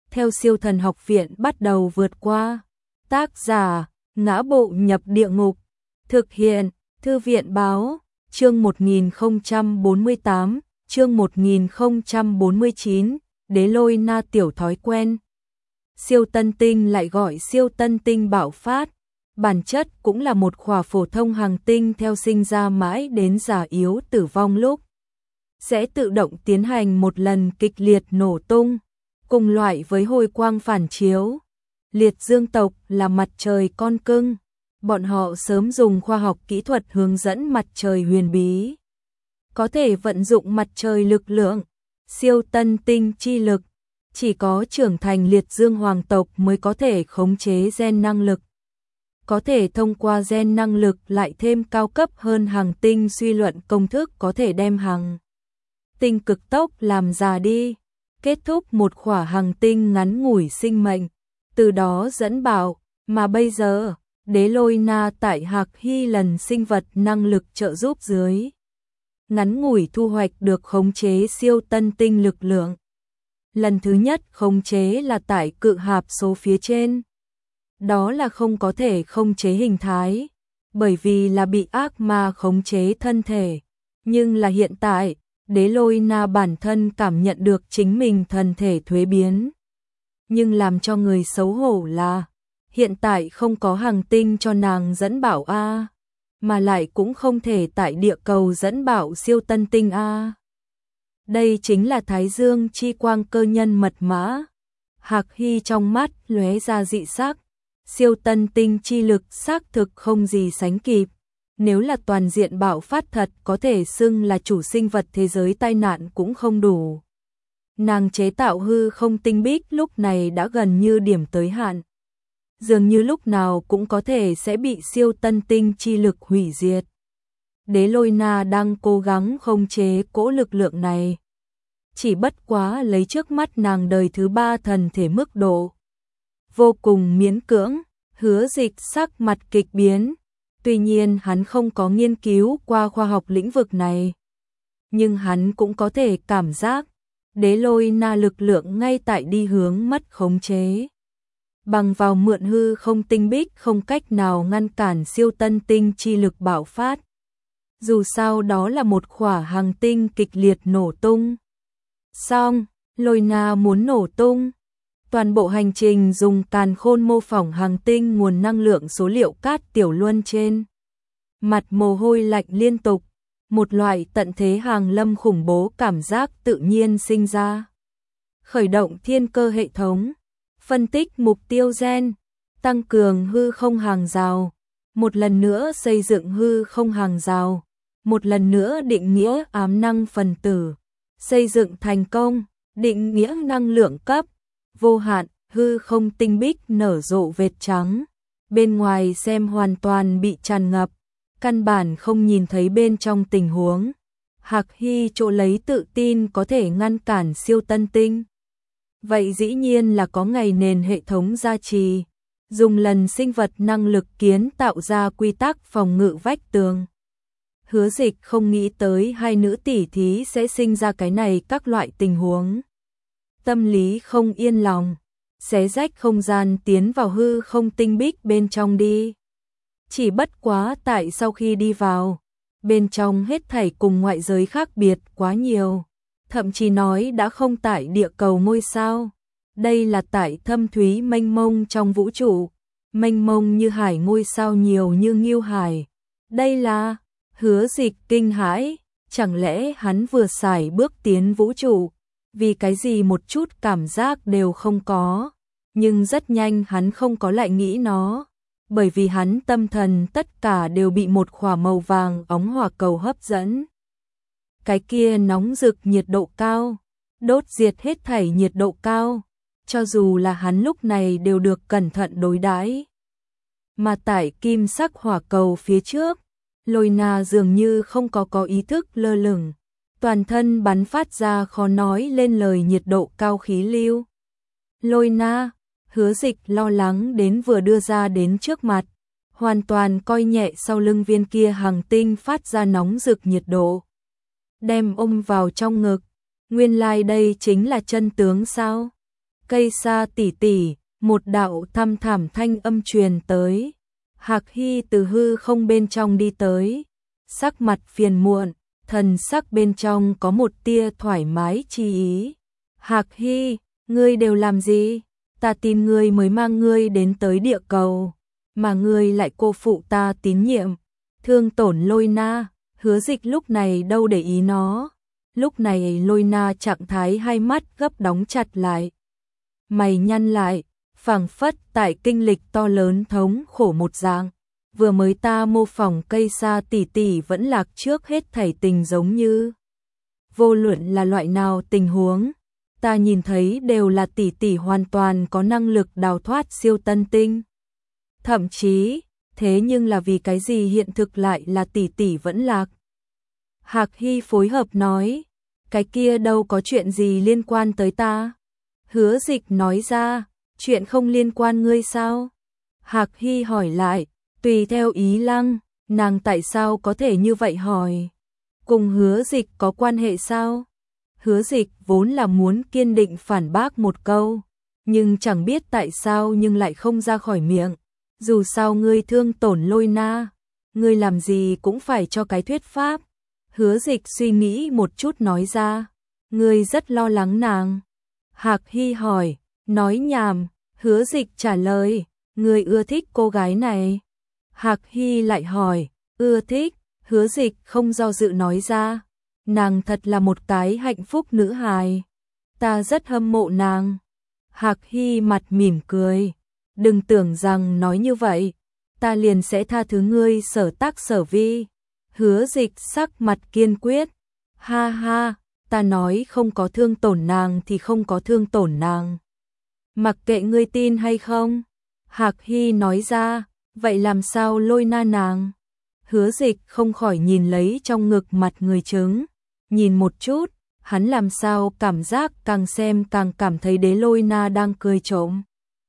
theo Siêu Thần Học Viện bắt đầu vượt qua. Tác giả: Ngã Bộ Nhập Địa Ngục. Thực hiện: Thư viện báo. Chương 1048, chương 1049, Đế Lôi Na tiểu thói quen. Siêu tân tinh lại gọi siêu tân tinh bạo phát, bản chất cũng là một khỏa phổ thông hành tinh theo sinh ra mãi đến già yếu tử vong lúc sẽ tự động tiến hành một lần kịch liệt nổ tung, cùng loại với hồi quang phản chiếu. Liệt dương tộc là mặt trời con cưng, bọn họ sớm dùng khoa học kỹ thuật hướng dẫn mặt trời huyền bí, có thể vận dụng mặt trời lực lượng, siêu tân tinh chi lực. Chỉ có trưởng thành liệt dương hoàng tộc mới có thể khống chế gen năng lực. Có thể thông qua gen năng lực lại thêm cao cấp hơn hành tinh suy luận công thức có thể đem hành tinh cực tốc làm già đi, kết thúc một khỏa hành tinh ngắn ngủi sinh mệnh, từ đó dẫn bảo. Mà bây giờ, Đế Lôi Na tại Hạc Hy lần sinh vật năng lực trợ giúp dưới, ngắn ngủi thu hoạch được khống chế siêu tân tinh lực lượng. Lần thứ nhất khống chế là tại cự hạp số phía trên. Đó là không có thể khống chế hình thái, bởi vì là bị ác ma khống chế thân thể. Nhưng là hiện tại, Đế Lôi Na bản thân cảm nhận được chính mình thân thể thuế biến. Nhưng làm cho người xấu hổ là, hiện tại không có hành tinh cho nàng dẫn bảo A, mà lại cũng không thể tại địa cầu dẫn bảo siêu tân tinh A. Đây chính là Thái Dương chi quang cơ nhân mật mã. Hạc Hy trong mắt lóe ra dị sắc, siêu tân tinh chi lực xác thực không gì sánh kịp. Nếu là toàn diện bạo phát thật có thể xưng là chủ sinh vật thế giới tai nạn cũng không đủ. Nàng chế tạo hư không tinh bích lúc này đã gần như điểm tới hạn. Dường như lúc nào cũng có thể sẽ bị siêu tân tinh chi lực hủy diệt. Đế Lôi Na đang cố gắng khống chế cỗ lực lượng này. Chỉ bất quá lấy trước mắt nàng đời thứ 3 thần thể mức độ vô cùng miễn cưỡng. Hứa Dịch sắc mặt kịch biến. Tuy nhiên hắn không có nghiên cứu qua khoa học lĩnh vực này, nhưng hắn cũng có thể cảm giác Đế Lôi Na lực lượng ngay tại đi hướng mất khống chế. Bằng vào mượn hư không tinh bích không cách nào ngăn cản siêu tân tinh chi lực bạo phát. Dù sao đó là một khỏa hành tinh kịch liệt nổ tung. Xong, Lôi Na muốn nổ tung. Toàn bộ hành trình dùng càn khôn mô phỏng hành tinh nguồn năng lượng số liệu cát tiểu luân trên. Mặt mồ hôi lạnh liên tục, một loại tận thế hàng lâm khủng bố cảm giác tự nhiên sinh ra. Khởi động thiên cơ hệ thống, phân tích mục tiêu gen, tăng cường hư không hàng rào, một lần nữa xây dựng hư không hàng rào, một lần nữa định nghĩa ám năng phần tử, xây dựng thành công, định nghĩa năng lượng cấp, vô hạn, hư không tinh bích nở rộ vệt trắng, bên ngoài xem hoàn toàn bị tràn ngập, căn bản không nhìn thấy bên trong tình huống. Hạc Hy chỗ lấy tự tin có thể ngăn cản siêu tân tinh. Vậy dĩ nhiên là có ngày nền hệ thống gia trì, dùng lần sinh vật năng lực kiến tạo ra quy tắc phòng ngự vách tường. Hứa Dịch không nghĩ tới hai nữ tỷ thí sẽ sinh ra cái này các loại tình huống. Tâm lý không yên lòng, xé rách không gian tiến vào hư không tinh bích bên trong đi. Chỉ bất quá tại sau khi đi vào, bên trong hết thảy cùng ngoại giới khác biệt quá nhiều. Thậm chí nói đã không tại địa cầu ngôi sao. Đây là tại thâm thúy mênh mông trong vũ trụ. Mênh mông như hải ngôi sao nhiều như Ngưu Hải. Đây là Hứa Dịch kinh hãi. Chẳng lẽ hắn vừa xài bước tiến vũ trụ? Vì cái gì một chút cảm giác đều không có. Nhưng rất nhanh hắn không có lại nghĩ nó. Bởi vì hắn tâm thần tất cả đều bị một khỏa màu vàng óng hỏa cầu hấp dẫn. Cái kia nóng rực nhiệt độ cao, đốt diệt hết thảy nhiệt độ cao, cho dù là hắn lúc này đều được cẩn thận đối đãi. Mà tại kim sắc hỏa cầu phía trước, Lôi Na dường như không có ý thức lơ lửng, toàn thân bắn phát ra khó nói lên lời nhiệt độ cao khí lưu. Lôi Na, Hứa Dịch lo lắng đến vừa đưa ra đến trước mặt, hoàn toàn coi nhẹ sau lưng viên kia hành tinh phát ra nóng rực nhiệt độ. Đem ôm vào trong ngực, nguyên lai đây chính là chân tướng sao? Cây sa tỷ tỷ, một đạo thăm thẳm thanh âm truyền tới. Hạc Hy từ hư không bên trong đi tới, sắc mặt phiền muộn, thần sắc bên trong có một tia thoải mái chi ý. Hạc Hy, ngươi đều làm gì? Ta tin ngươi mới mang ngươi đến tới địa cầu, mà ngươi lại cô phụ ta tín nhiệm, thương tổn Lôi Na. Hứa Dịch lúc này đâu để ý nó. Lúc này Lôi Na trạng thái hai mắt gấp đóng chặt lại, mày nhăn lại, phảng phất tại kinh lịch to lớn thống khổ một dạng. Vừa mới ta mô phỏng cây sa tỷ tỷ vẫn lạc trước hết thảy tình giống như. Vô luận là loại nào tình huống, ta nhìn thấy đều là tỷ tỷ hoàn toàn có năng lực đào thoát siêu tân tinh. Thậm chí, thế nhưng là vì cái gì hiện thực lại là tỷ tỷ vẫn lạc? Hạc Hy phối hợp nói, cái kia đâu có chuyện gì liên quan tới ta. Hứa Dịch nói ra, chuyện không liên quan ngươi sao? Hạc Hy hỏi lại, tùy theo ý Lăng, nàng tại sao có thể như vậy hỏi? Cùng Hứa Dịch có quan hệ sao? Hứa Dịch vốn là muốn kiên định phản bác một câu, nhưng chẳng biết tại sao nhưng lại không ra khỏi miệng. Dù sao ngươi thương tổn Lôi Na, ngươi làm gì cũng phải cho cái thuyết pháp. Hứa Dịch suy nghĩ một chút nói ra, ngươi rất lo lắng nàng. Hạc Hy hỏi, nói nhảm. Hứa Dịch trả lời, ngươi ưa thích cô gái này. Hạc Hy lại hỏi, ưa thích. Hứa Dịch không do dự nói ra, nàng thật là một cái hạnh phúc nữ hài, ta rất hâm mộ nàng. Hạc Hy mặt mỉm cười, đừng tưởng rằng nói như vậy, ta liền sẽ tha thứ ngươi sở tác sở vi. Hứa Dịch sắc mặt kiên quyết, ha ha, ta nói không có thương tổn nàng thì không có thương tổn nàng. Mặc kệ ngươi tin hay không. Hạc Hy nói ra, vậy làm sao Lôi Na nàng? Hứa Dịch không khỏi nhìn lấy trong ngực mặt người trứng, nhìn một chút, hắn làm sao cảm giác càng xem càng cảm thấy Đế Lôi Na đang cười trộm.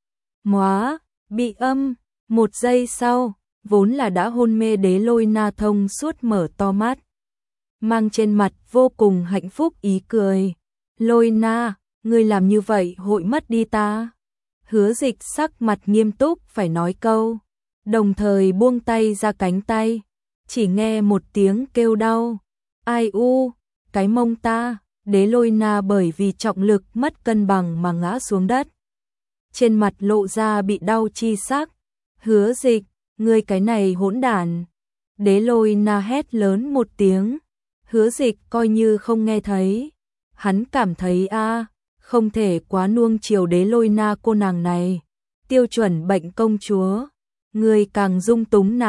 Móa, bị âm. Một giây sau, vốn là đã hôn mê Đế Lôi Na thông suốt mở to mắt, mang trên mặt vô cùng hạnh phúc ý cười. Lôi Na, ngươi làm như vậy hội mất đi ta. Hứa Dịch sắc mặt nghiêm túc phải nói câu, đồng thời buông tay ra cánh tay, chỉ nghe một tiếng kêu đau. Ai u, cái mông ta. Đế Lôi Na bởi vì trọng lực mất cân bằng mà ngã xuống đất, trên mặt lộ ra bị đau chi sắc. Hứa Dịch, ngươi cái này hỗn đản. Đế Lôi Na hét lớn một tiếng. Hứa Dịch coi như không nghe thấy. Hắn cảm thấy không thể quá nuông chiều Đế Lôi Na cô nàng này. Tiêu chuẩn bệnh công chúa, ngươi càng dung túng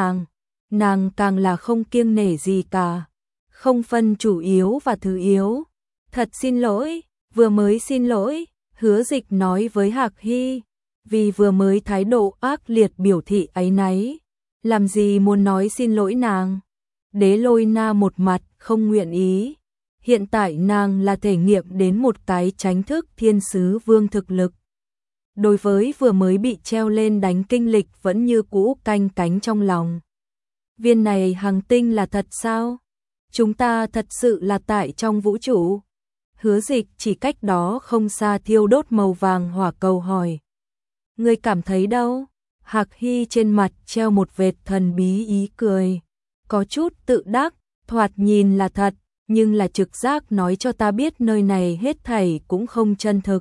nàng càng là không kiêng nể gì cả, không phân chủ yếu và thứ yếu. Thật xin lỗi, vừa mới xin lỗi. Hứa Dịch nói với Hạc Hy, vì vừa mới thái độ ác liệt biểu thị áy náy, làm gì muốn nói xin lỗi nàng. Đế Lôi Na một mặt không nguyện ý, hiện tại nàng là thể nghiệm đến một cái chánh thức thiên sứ vương thực lực. Đối với vừa mới bị treo lên đánh kinh lịch vẫn như cũ canh cánh trong lòng. Viên này hành tinh là thật sao? Chúng ta thật sự là tại trong vũ trụ? Hứa Dịch chỉ cách đó không xa thiêu đốt màu vàng hỏa cầu hỏi. Ngươi cảm thấy đâu? Hạc Hy trên mặt treo một vệt thần bí ý cười, có chút tự đắc, thoạt nhìn là thật, nhưng là trực giác nói cho ta biết nơi này hết thảy cũng không chân thực.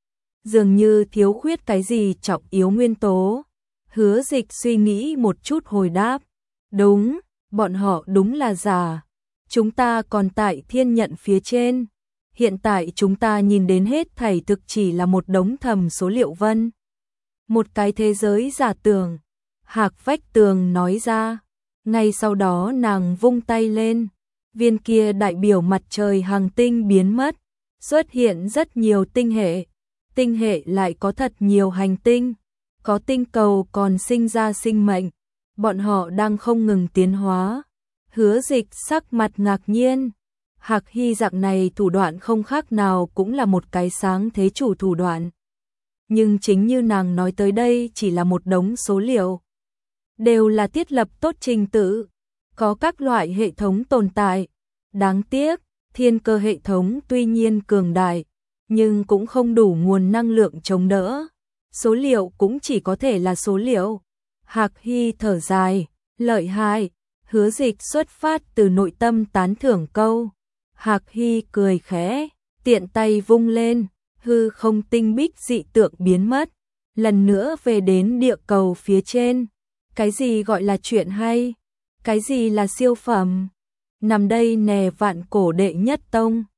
Dường như thiếu khuyết cái gì trọng yếu nguyên tố. Hứa Dịch suy nghĩ một chút hồi đáp, đúng, bọn họ đúng là giả. Chúng ta còn tại thiên nhận phía trên. Hiện tại chúng ta nhìn đến hết thảy thực chỉ là một đống thầm số liệu vân. Một cái thế giới giả tưởng. Hạc Vách Tường nói ra. Ngay sau đó nàng vung tay lên, viên kia đại biểu mặt trời hành tinh biến mất, xuất hiện rất nhiều tinh hệ. Tinh hệ lại có thật nhiều hành tinh, có tinh cầu còn sinh ra sinh mệnh, bọn họ đang không ngừng tiến hóa. Hứa Dịch sắc mặt ngạc nhiên, Hạc Hy dạng này thủ đoạn không khác nào cũng là một cái sáng thế chủ thủ đoạn. Nhưng chính như nàng nói tới đây chỉ là một đống số liệu, đều là thiết lập tốt trình tự, có các loại hệ thống tồn tại. Đáng tiếc, thiên cơ hệ thống tuy nhiên cường đại, nhưng cũng không đủ nguồn năng lượng chống đỡ. Số liệu cũng chỉ có thể là số liệu. Hạc Hy thở dài, lợi hại, Hứa Dịch xuất phát từ nội tâm tán thưởng câu. Hạc Hy cười khẽ, tiện tay vung lên, hư không tinh bích dị tượng biến mất, lần nữa về đến địa cầu phía trên. Cái gì gọi là chuyện hay? Cái gì là siêu phẩm? Nằm đây nè vạn cổ đệ nhất tông.